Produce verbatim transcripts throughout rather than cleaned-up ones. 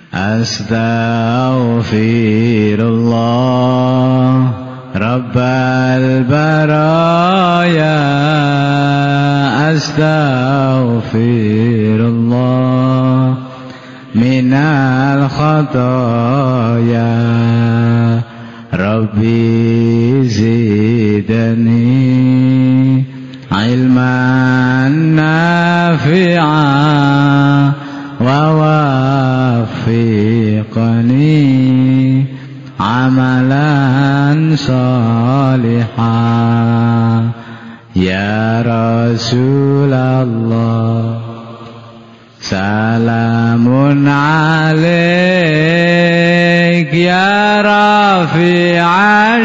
Astaghfirullah Rabbal baraya. Astaghfirullah minal khataya. Rabbi zidni ilman nafi'a wa wafiqni amalan salihah. Ya Rasulullah salamun alaik ya rafi'a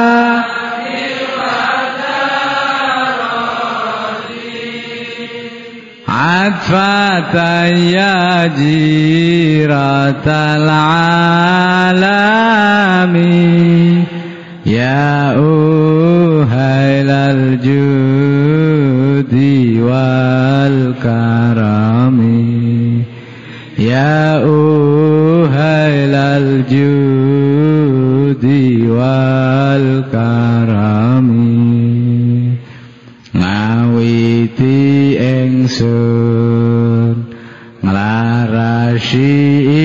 Atfatan ya jiratal alami. Ya uhailal judi wal karami. Ya uhailal judi wal karami. Ngawiti ingsun nglarasi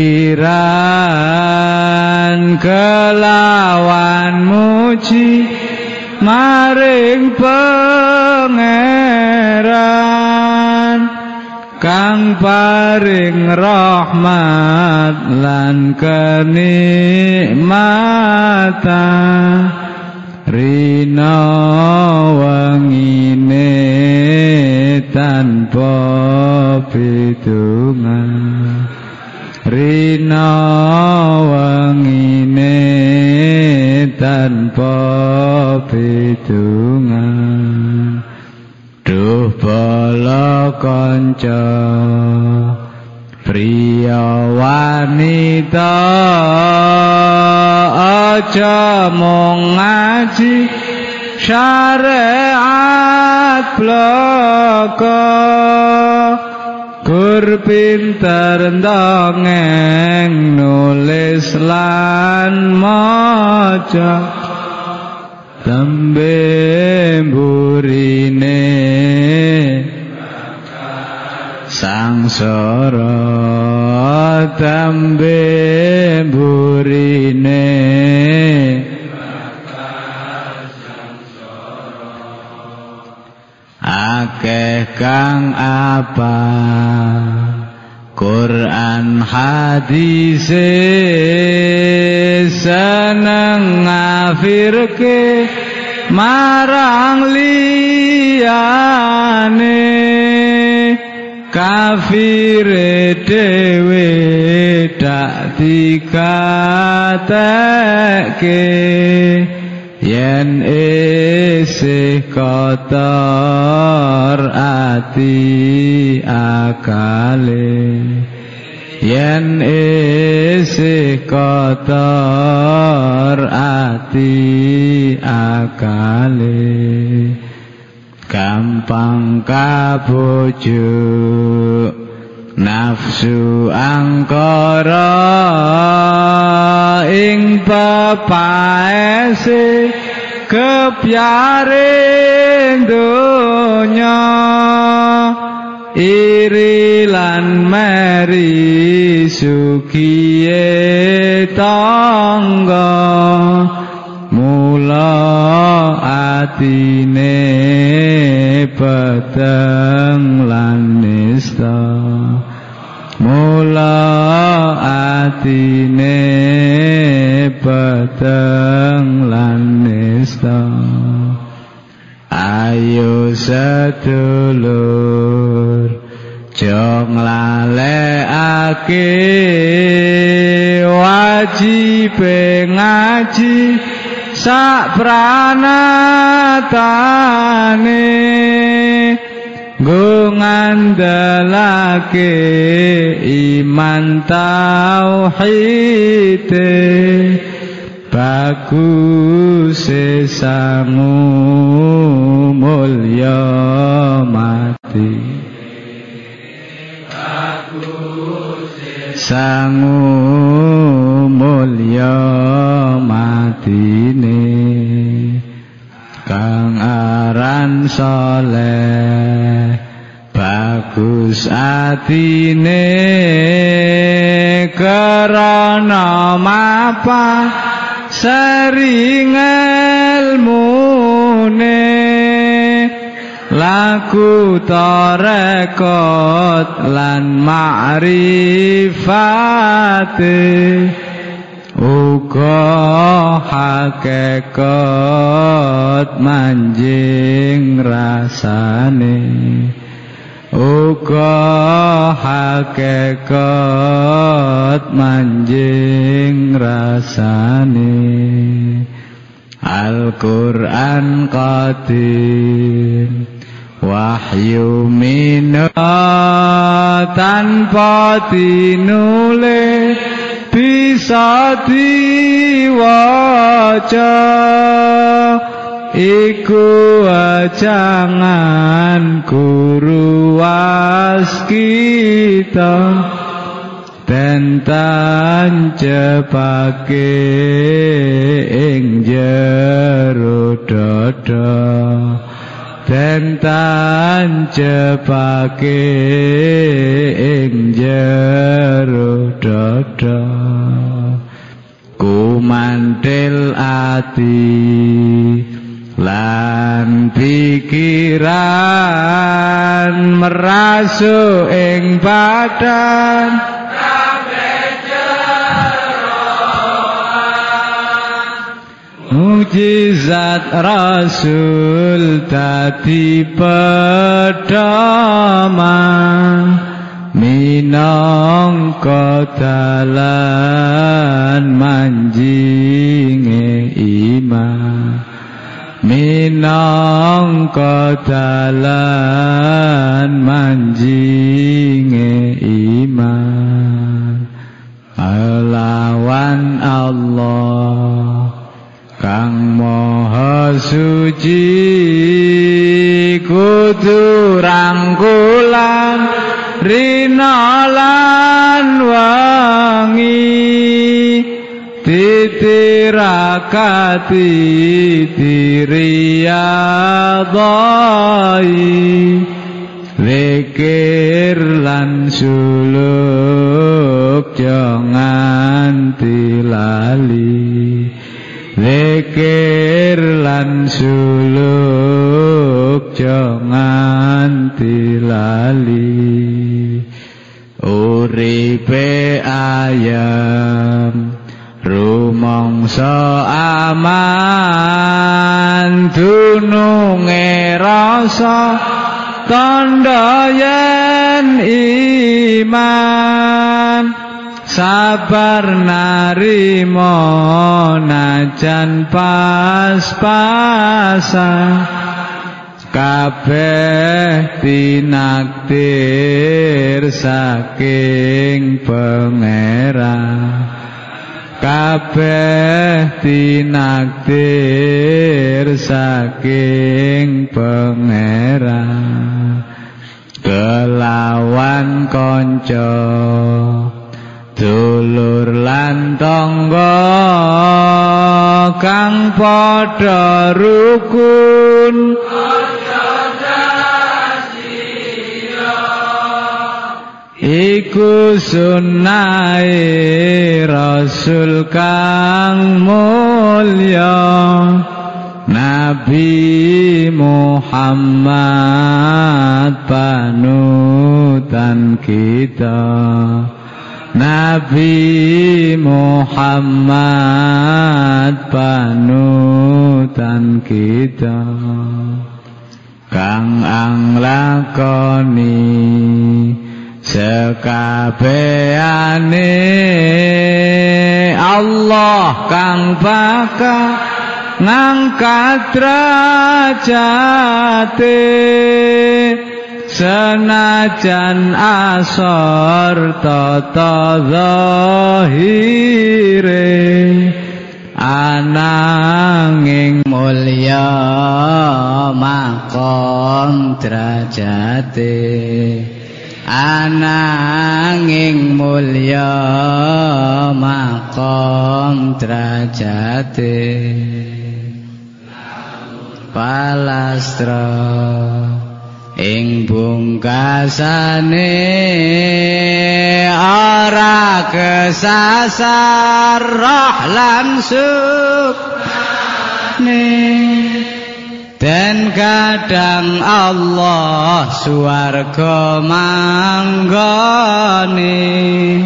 iran kelawan muji maring pangeran kang paring rahmat lan kenikmatan rina wangine tanpa pidungan. Rina wangine tanpa pidungan. Duh bala kanca priya wanita aja mung ngaji syariat blaka. Gur pinter ndongeng nulis lan maca tembe burine sangsara tembe burine akeh kang apa Quran hadise seneng ngafirke marang liyane kafire dhewe dak dikatekke yen isih kotor ati akale. Yen isih kotor ati akale gampang kabujuk nafsu angkara ing pepaese kepyare donya iri lan meri sukiye tangga mula atine peteng lan nista mula atine peteng lan nista. Ayo sedulur jong lalekake wajib ngaji sak pranatane nggo ngandalake iman tauhide bagus sangu mulya mati bagus sangu mulya matine kang aran saleh bagus atine karana mapan sering ilmune laku tarekot lan ma'rifate uga hakikat manjing rasane uga hakikat manjing rasane Al-Qur'an qadim wahyu minna tanpa tinule bisa diwaca iku ajangan guru waskita tentan cepake ing jero dada tentan cepake ing jero dada kumantil ati lan pikiran merasuk ing badan mujizat Rasul dadi pedoman minangka dalan manjinge iman minangka dalan manjinge iman lawan Allah kang maha suci kudu rangkulan rina lan wangi titirakati diriyadai zikir lan suluk jangan tilali zikir lan suluk jangan tilali uripe ayam rumangsa aman dununge rasa tandha yen iman sabar narimo najan pas-pasan kabeh tinakdir saking pangeran kabeh tinakdir saking pangeran kelawan kanca dulur lan tangga kang padha rukun iku sunnahe Rasul kang mulya Nabi Muhammad panutan kita Nabi Muhammad panutan kita kang anglakoni sekabehane Allah kang bakal ngangkat derajate senajan asor tata zahire ananging mulya makom derajate ananging mulya maqam derajate palastra ing bungkasane ora kesasar roh lan sukmane dan kadang Allah swarga manggone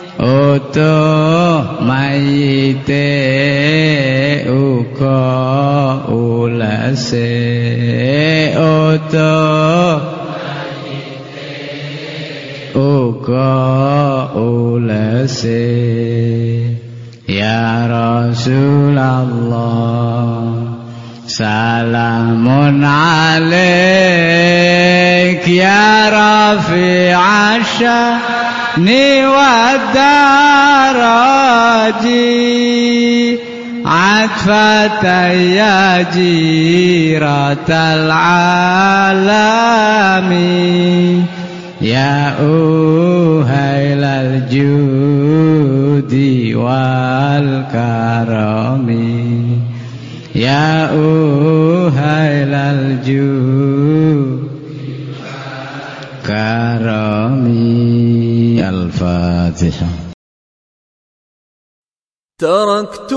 utuh mayite uga ulese utuh mayite uga ulese ya Rasulullah salamun alaik ya rafi'a sya'ni wa daraji atfatan ya jiratal alami ya uhailal judi wal karami ya uhailal jud karami. Al-Fatihah. تركت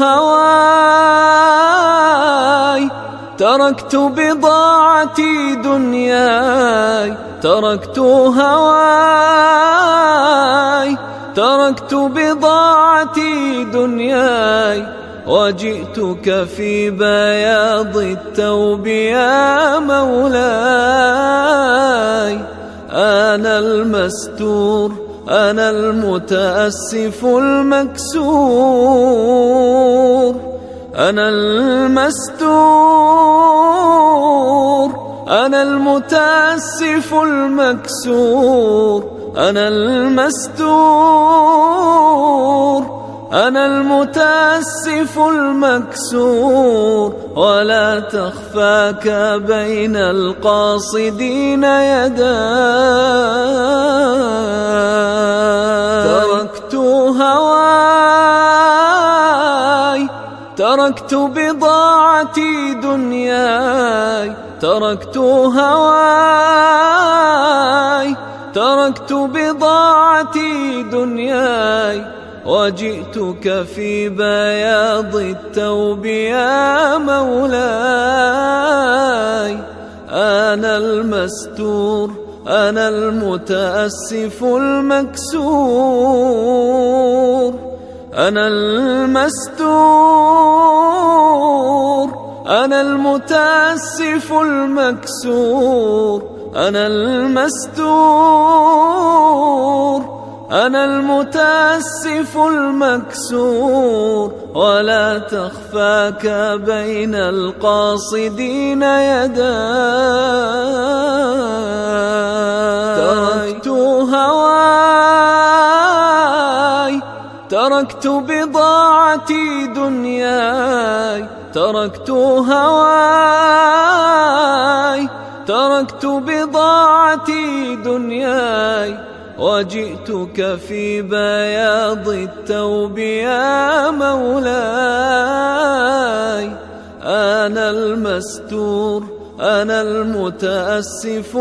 هواي تركت بضاعتي دنياي تركت هواي تركت بضاعتي دنياي وجئتك في بياض الثوب يا مولاي أنا المستور أنا المتأسف المكسور أنا المستور أنا المتأسف المكسور أنا المستور أنا المتأسف المكسور ولا تخفاك بين القاصدين يداي تركت هواي تركت بضاعتي دنياي تركت هواي تركت بضاعتي دنياي وجئتك في بياض الثوب يا مولاي أنا المستور أنا المتأسف المكسور أنا المستور أنا المتأسف المكسور أنا المستور أنا المتأسف المكسور ولا تخفاك بين القاصدين يداي تركت هواي تركت بضاعتي دنياي تركت هواي تركت بضاعتي دنياي وجئتك في بياض الثوب يا مولاي أنا المستور أنا المتأسف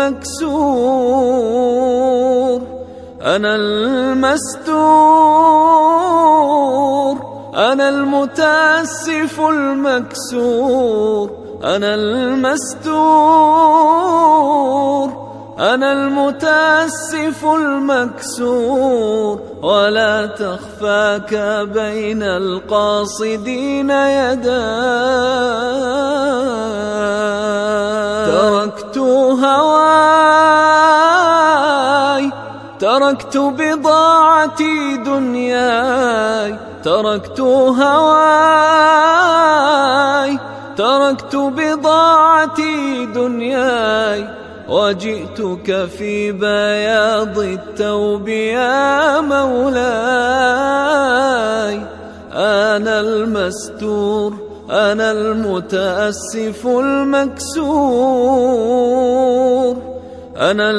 المكسور أنا المستور أنا المتأسف المكسور أنا المستور أنا المتأسف المكسور ولا تخفاك بين القاصدين يداي تركت هواي تركت بضاعتي دنياي تركت هواي تركت بضاعتي دنياي وجئتك في بياض الثوب يا مولاي أنا المستور أنا المتأسف المكسور أنا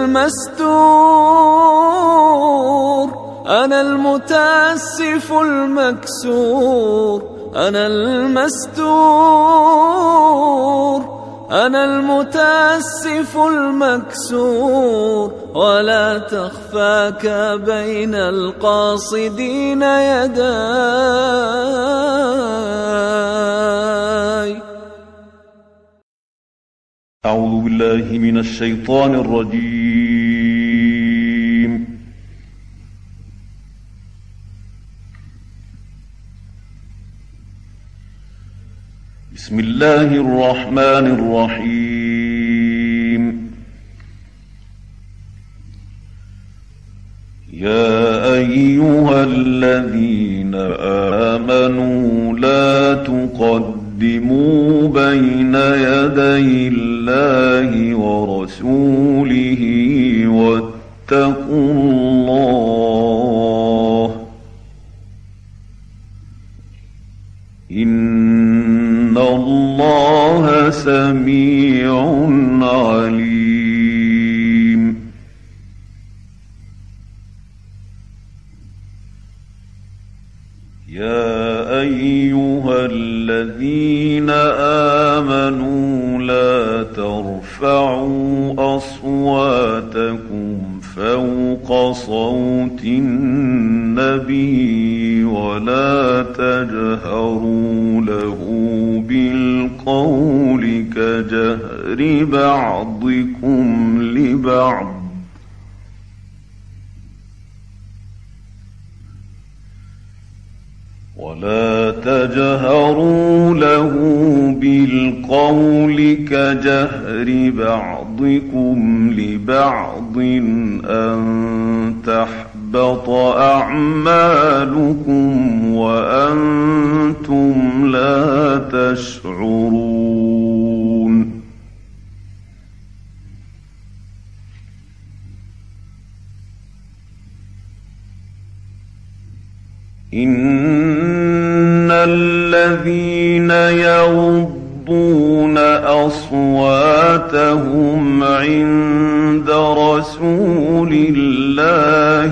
المستور، أنا المتأسف المكسور، أنا المستور، أنا المتأسف المكسور، ولا تخفاك بين القاصدين يداي. أعوذ بالله من الشيطان الرجيم. بسم الله الرحمن الرحيم. يا أيها الذين آمنوا لا تقدموا بين يدي الله ورسوله واتقوا الله، إن الله سميع عليم. يا أيها الذين آمنوا لا ترفعوا أصواتكم فوق صوت النبي ولا تجهروا له بالقول كجهر بعضكم لبعض ولا تجهروا له بالقول كجهر بعضكم لبعض أن تحبط أعمالكم وأنتم لا تشعرون. إن الذين يغضون أصواتهم عند رسول الله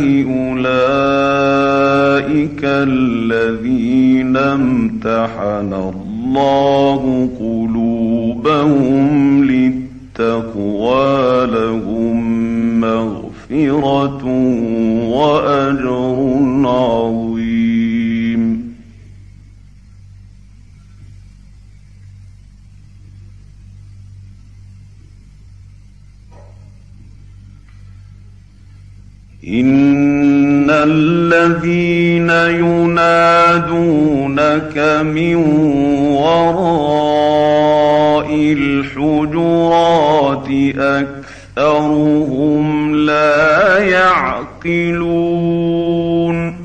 أولئك الذين امتحن الله قلوبهم للتقوى، لهم مغفرة وأجر عظيم. إن الذين ينادونك من وراء الحجرات أكثرهم لا يعقلون.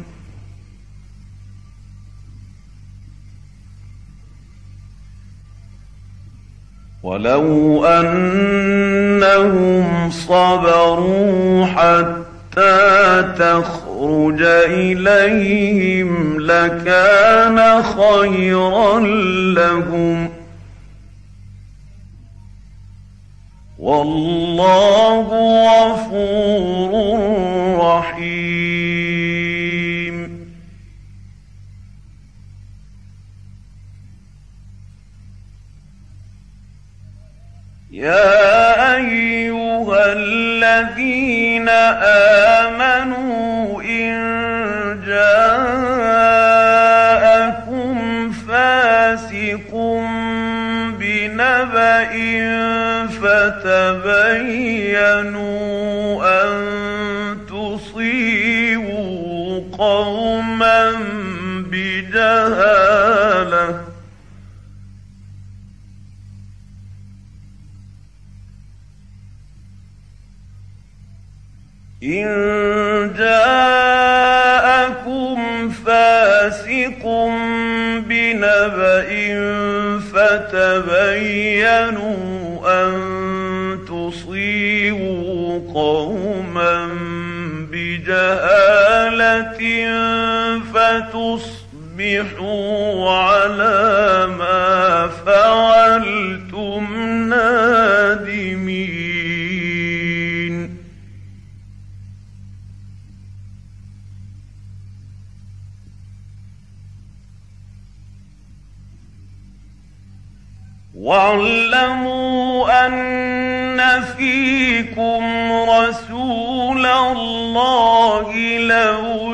ولو أنهم صبروا حتى تخرج إليهم لكان خيرا لهم، والله غفور رحيم. يا أيها الذين آمنوا إن جاءكم فاسق بنبأ فتبينوا أن تصيبوا قوما بجهالة إن جاءكم فاسق بنبأ فتبينوا أن تصيبوا قوما بجهالة فتصبحوا على ما فعلتم نادمين. واعلموا أن فيكم رسول الله لو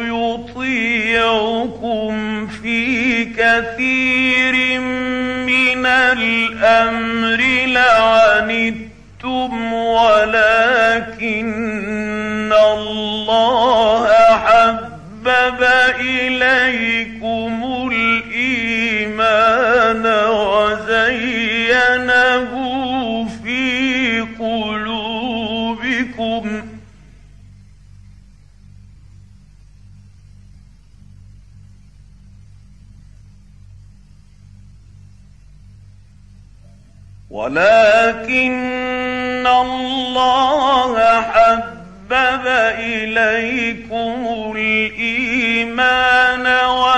يطيعكم في كثير من الأمر لعنتم ولكن الله حبب إليكم الإيمان وزينه في قلوبكم ولكن الله حبب إليكم الإيمان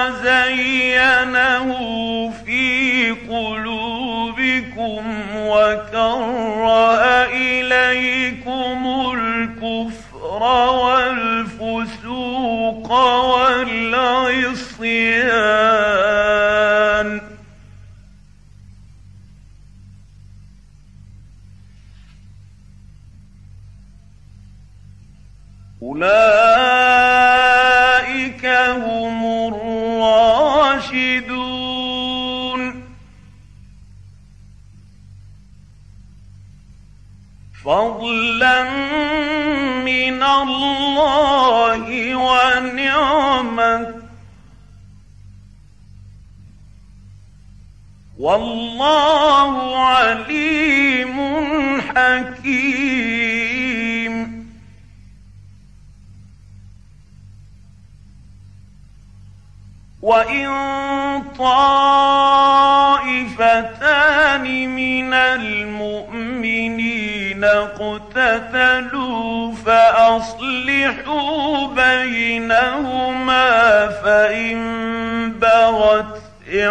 وزينه في قلوبكم وكره إليكم الكفر والفسوق والعصيان أولئك هم الراشدون فضلا من الله ونعمة والله عليم حكيم وإن طائفتان من المؤمنين اقتتلوا فأصلحوا بينهما فإن بغت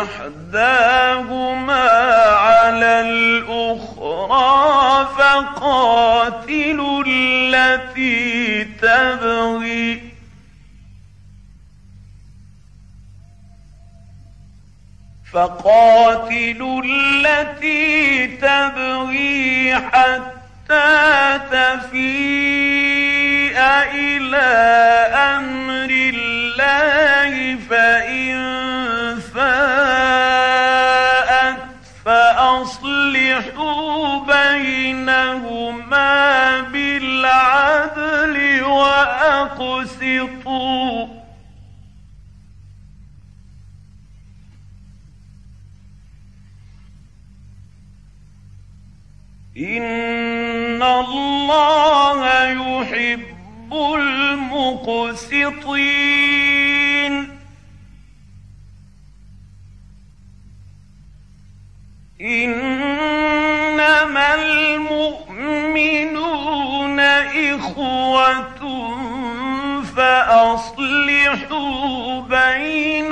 إحداهما على الأخرى فقاتلوا التي تبغي فقاتلوا التي تبغي حتى تفيء إلى أمر الله فإن فاءت فأصلحوا بينهما بالعدل وأقسطوا إن الله يحب المقسطين إنما المؤمنون إخوة فأصلحوا بين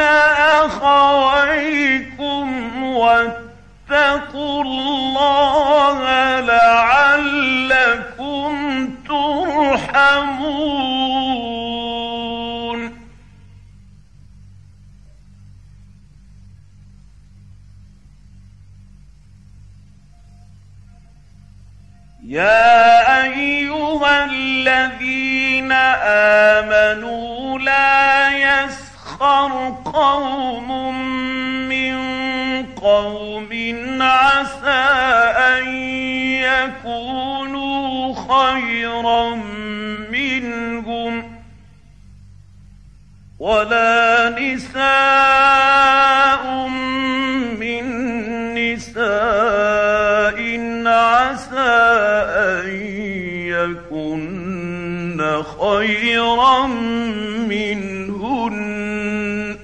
أخويكم واتقوا الله لعلكم ترحمون يا أيها الذين آمنوا لا يسخر قوم من قوم عسى أن يكونوا خيرا منهم ولا نساء من نساء عسى أن يكن خيرا منهن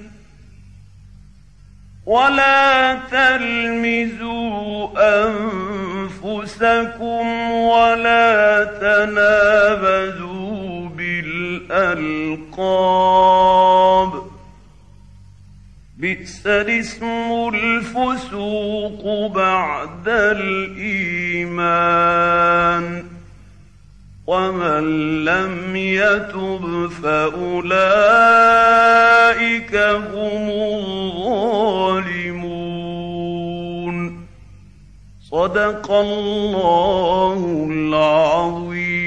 ولا تلمزوا أنفسكم ولا تنابزوا بالألقاب بئس الاسم الفسوق بعد الإيمان ومن لم يتب فأولئك هم الظالمون صدق الله العظيم.